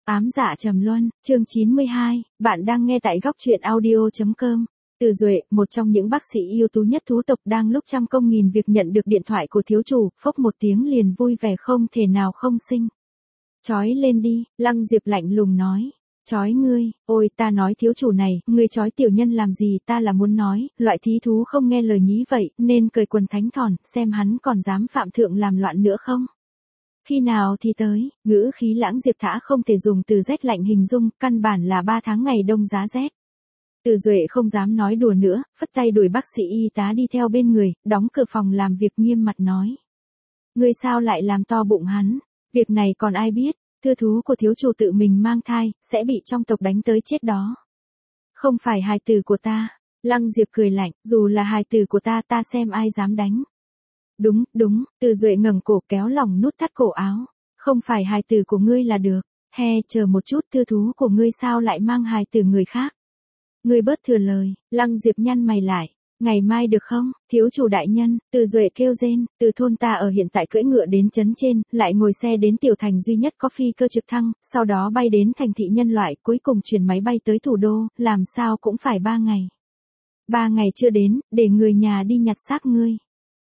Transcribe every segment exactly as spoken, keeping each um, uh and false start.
Ám dạ trầm luân, chương chín mươi hai, bạn đang nghe tại góc truyện audio.com. Từ Duệ, một trong những bác sĩ ưu tú nhất thú tộc đang lúc trăm công nghìn việc nhận được điện thoại của thiếu chủ, phốc một tiếng liền vui vẻ không thể nào không sinh. Chói lên đi, Lăng Diệp lạnh lùng nói. Chói ngươi, ôi ta nói thiếu chủ này, ngươi chói tiểu nhân làm gì, ta là muốn nói, loại thí thú không nghe lời nhí vậy, nên cởi quần thánh thỏn, xem hắn còn dám phạm thượng làm loạn nữa không. Khi nào thì tới, ngữ khí Lãng Diệp Thã không thể dùng từ rét lạnh hình dung, căn bản là ba tháng ngày đông giá rét. Từ Duệ không dám nói đùa nữa, phất tay đuổi bác sĩ y tá đi theo bên người, đóng cửa phòng làm việc nghiêm mặt nói. Ngươi sao lại làm to bụng hắn, việc này còn ai biết, thư thú của thiếu chủ tự mình mang thai, sẽ bị trong tộc đánh tới chết đó. Không phải hài tử của ta, Lăng Diệp cười lạnh, dù là hài tử của ta ta xem ai dám đánh. Đúng, đúng, Từ Duệ ngẩng cổ kéo lòng nút thắt cổ áo. Không phải hài tử của ngươi là được. He, chờ một chút, thư thú của ngươi sao lại mang hài tử người khác? Ngươi bớt thừa lời, Lăng Diệp nhăn mày lại. Ngày mai được không, thiếu chủ đại nhân, Từ Duệ kêu rên, từ thôn ta ở hiện tại cưỡi ngựa đến trấn trên, lại ngồi xe đến tiểu thành duy nhất có phi cơ trực thăng, sau đó bay đến thành thị nhân loại, cuối cùng chuyển máy bay tới thủ đô, làm sao cũng phải ba ngày. Ba ngày chưa đến, để người nhà đi nhặt xác ngươi.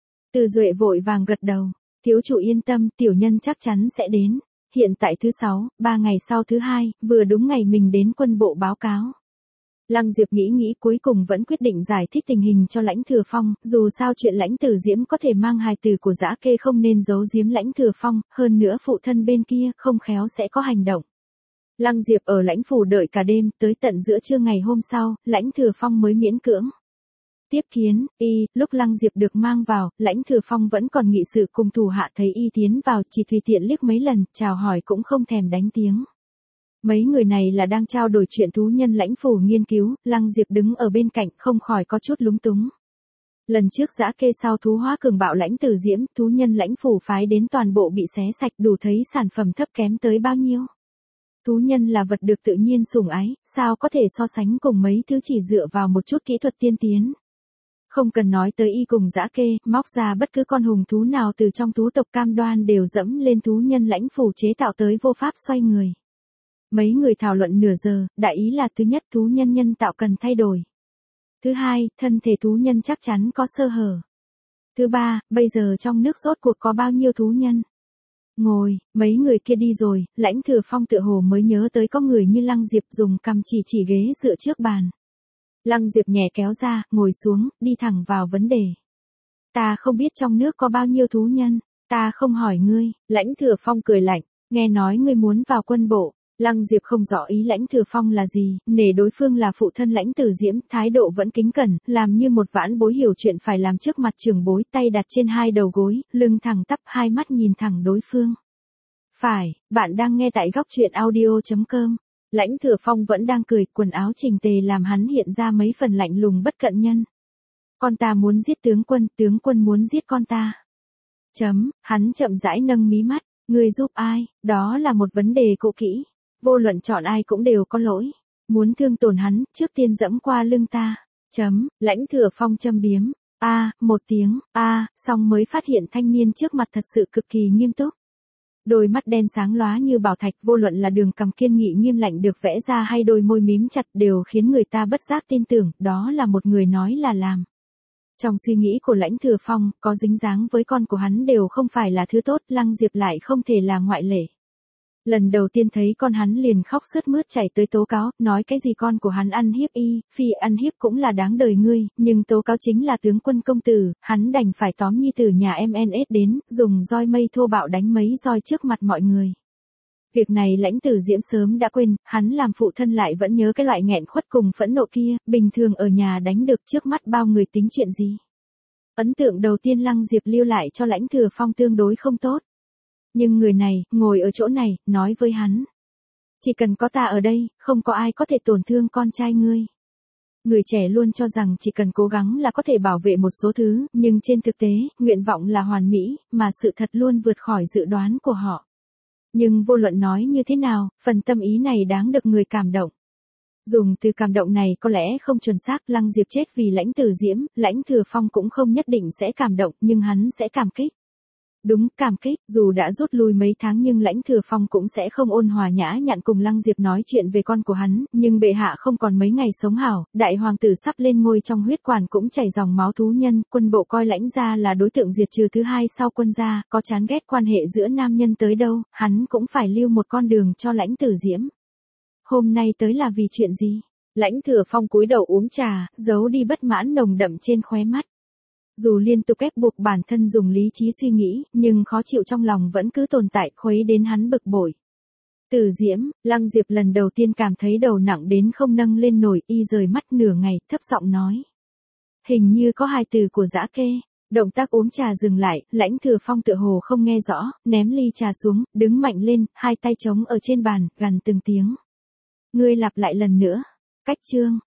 Từ Duệ vội vàng gật đầu, thiếu chủ yên tâm, tiểu nhân chắc chắn sẽ đến. Hiện tại thứ sáu, ba ngày sau thứ hai, vừa đúng ngày mình đến quân bộ báo cáo. Lăng Diệp nghĩ nghĩ cuối cùng vẫn quyết định giải thích tình hình cho Lãnh Thừa Phong, dù sao chuyện Lãnh Tử Diễm có thể mang hài tử của Dã Kê không nên giấu giếm Lãnh Thừa Phong, hơn nữa phụ thân bên kia không khéo sẽ có hành động. Lăng Diệp ở Lãnh phủ đợi cả đêm, tới tận giữa trưa ngày hôm sau, Lãnh Thừa Phong mới miễn cưỡng tiếp kiến. Y, lúc Lăng Diệp được mang vào, Lãnh Thừa Phong vẫn còn nghị sự cùng thủ hạ thấy y tiến vào, chỉ tùy tiện liếc mấy lần, chào hỏi cũng không thèm đánh tiếng. Mấy người này là đang trao đổi chuyện thú nhân Lãnh phủ nghiên cứu, Lăng Diệp đứng ở bên cạnh không khỏi có chút lúng túng. Lần trước Dã Kê sau thú hóa cường bạo Lãnh Tử Diễm, thú nhân Lãnh phủ phái đến toàn bộ bị xé sạch, đủ thấy sản phẩm thấp kém tới bao nhiêu. Thú nhân là vật được tự nhiên sủng ái, sao có thể so sánh cùng mấy thứ chỉ dựa vào một chút kỹ thuật tiên tiến. Không cần nói tới y cùng Dã Kê, móc ra bất cứ con hùng thú nào từ trong thú tộc Cam Đoan đều dẫm lên thú nhân Lãnh phủ chế tạo tới vô pháp xoay người. Mấy người thảo luận nửa giờ, đại ý là thứ nhất thú nhân nhân tạo cần thay đổi. Thứ hai, thân thể thú nhân chắc chắn có sơ hở. Thứ ba, bây giờ trong nước rốt cuộc có bao nhiêu thú nhân. Ngồi, mấy người kia đi rồi, Lãnh Thừa Phong tựa hồ mới nhớ tới có người như Lăng Diệp dùng cầm chỉ chỉ ghế dựa trước bàn. Lăng Diệp nhẹ kéo ra, ngồi xuống, đi thẳng vào vấn đề. Ta không biết trong nước có bao nhiêu thú nhân, ta không hỏi ngươi. Lãnh Thừa Phong cười lạnh, nghe nói ngươi muốn vào quân bộ. Lăng Diệp không rõ ý Lãnh Thừa Phong là gì, nể đối phương là phụ thân Lãnh Tử Diễm, thái độ vẫn kính cẩn, làm như một vãn bối hiểu chuyện phải làm trước mặt trưởng bối, tay đặt trên hai đầu gối, lưng thẳng tắp, hai mắt nhìn thẳng đối phương. Phải, bạn đang nghe tại góc truyện audio.com. Lãnh Thừa Phong vẫn đang cười, quần áo chỉnh tề làm hắn hiện ra mấy phần lạnh lùng bất cận nhân. Con ta muốn giết tướng quân, tướng quân muốn giết con ta. Chấm, hắn chậm rãi nâng mí mắt, người giúp ai, đó là một vấn đề cũ kỹ. Vô luận chọn ai cũng đều có lỗi. Muốn thương tổn hắn, trước tiên dẫm qua lưng ta. Chấm, Lãnh Thừa Phong châm biếm. A, một tiếng, a, xong mới phát hiện thanh niên trước mặt thật sự cực kỳ nghiêm túc. Đôi mắt đen sáng lóa như bảo thạch, vô luận là đường cằm kiên nghị nghiêm lạnh được vẽ ra hay đôi môi mím chặt đều khiến người ta bất giác tin tưởng, đó là một người nói là làm. Trong suy nghĩ của Lãnh Thừa Phong, có dính dáng với con của hắn đều không phải là thứ tốt, Lăng Diệp lại không thể là ngoại lệ. Lần đầu tiên thấy con hắn liền khóc sướt mướt chạy tới tố cáo, nói cái gì con của hắn ăn hiếp y, phi ăn hiếp cũng là đáng đời ngươi, nhưng tố cáo chính là tướng quân công tử, hắn đành phải tóm nhi tử nhà em en ét đến, dùng roi mây thô bạo đánh mấy roi trước mặt mọi người. Việc này Lãnh Tử Diễm sớm đã quên, hắn làm phụ thân lại vẫn nhớ cái loại nghẹn khuất cùng phẫn nộ kia, bình thường ở nhà đánh được trước mắt bao người tính chuyện gì. Ấn tượng đầu tiên Lăng Diệp lưu lại cho Lãnh Thừa Phong tương đối không tốt. Nhưng người này, ngồi ở chỗ này, nói với hắn. Chỉ cần có ta ở đây, không có ai có thể tổn thương con trai ngươi. Người trẻ luôn cho rằng chỉ cần cố gắng là có thể bảo vệ một số thứ, nhưng trên thực tế, nguyện vọng là hoàn mỹ, mà sự thật luôn vượt khỏi dự đoán của họ. Nhưng vô luận nói như thế nào, phần tâm ý này đáng được người cảm động. Dùng từ cảm động này có lẽ không chuẩn xác, Lăng Diệp chết vì Lãnh Tử Diễm, Lãnh Thừa Phong cũng không nhất định sẽ cảm động, nhưng hắn sẽ cảm kích. Đúng, cảm kích, dù đã rút lui mấy tháng nhưng Lãnh Thừa Phong cũng sẽ không ôn hòa nhã nhặn cùng Lăng Diệp nói chuyện về con của hắn, nhưng bệ hạ không còn mấy ngày sống hảo, đại hoàng tử sắp lên ngôi trong huyết quản cũng chảy dòng máu thú nhân, quân bộ coi Lãnh gia là đối tượng diệt trừ thứ hai sau quân gia, có chán ghét quan hệ giữa nam nhân tới đâu, hắn cũng phải lưu một con đường cho Lãnh Tử Diễm. Hôm nay tới là vì chuyện gì? Lãnh Thừa Phong cúi đầu uống trà, giấu đi bất mãn nồng đậm trên khóe mắt. Dù liên tục ép buộc bản thân dùng lý trí suy nghĩ, nhưng khó chịu trong lòng vẫn cứ tồn tại, khuấy đến hắn bực bội. Tử Diễm, Lăng Diệp lần đầu tiên cảm thấy đầu nặng đến không nâng lên nổi, y rời mắt nửa ngày, thấp giọng nói. Hình như có hai từ của Dã Kê. Động tác uống trà dừng lại, Lãnh Thừa Phong tựa hồ không nghe rõ, ném ly trà xuống, đứng mạnh lên, hai tay trống ở trên bàn, gằn từng tiếng. Ngươi lặp lại lần nữa. Cách chương.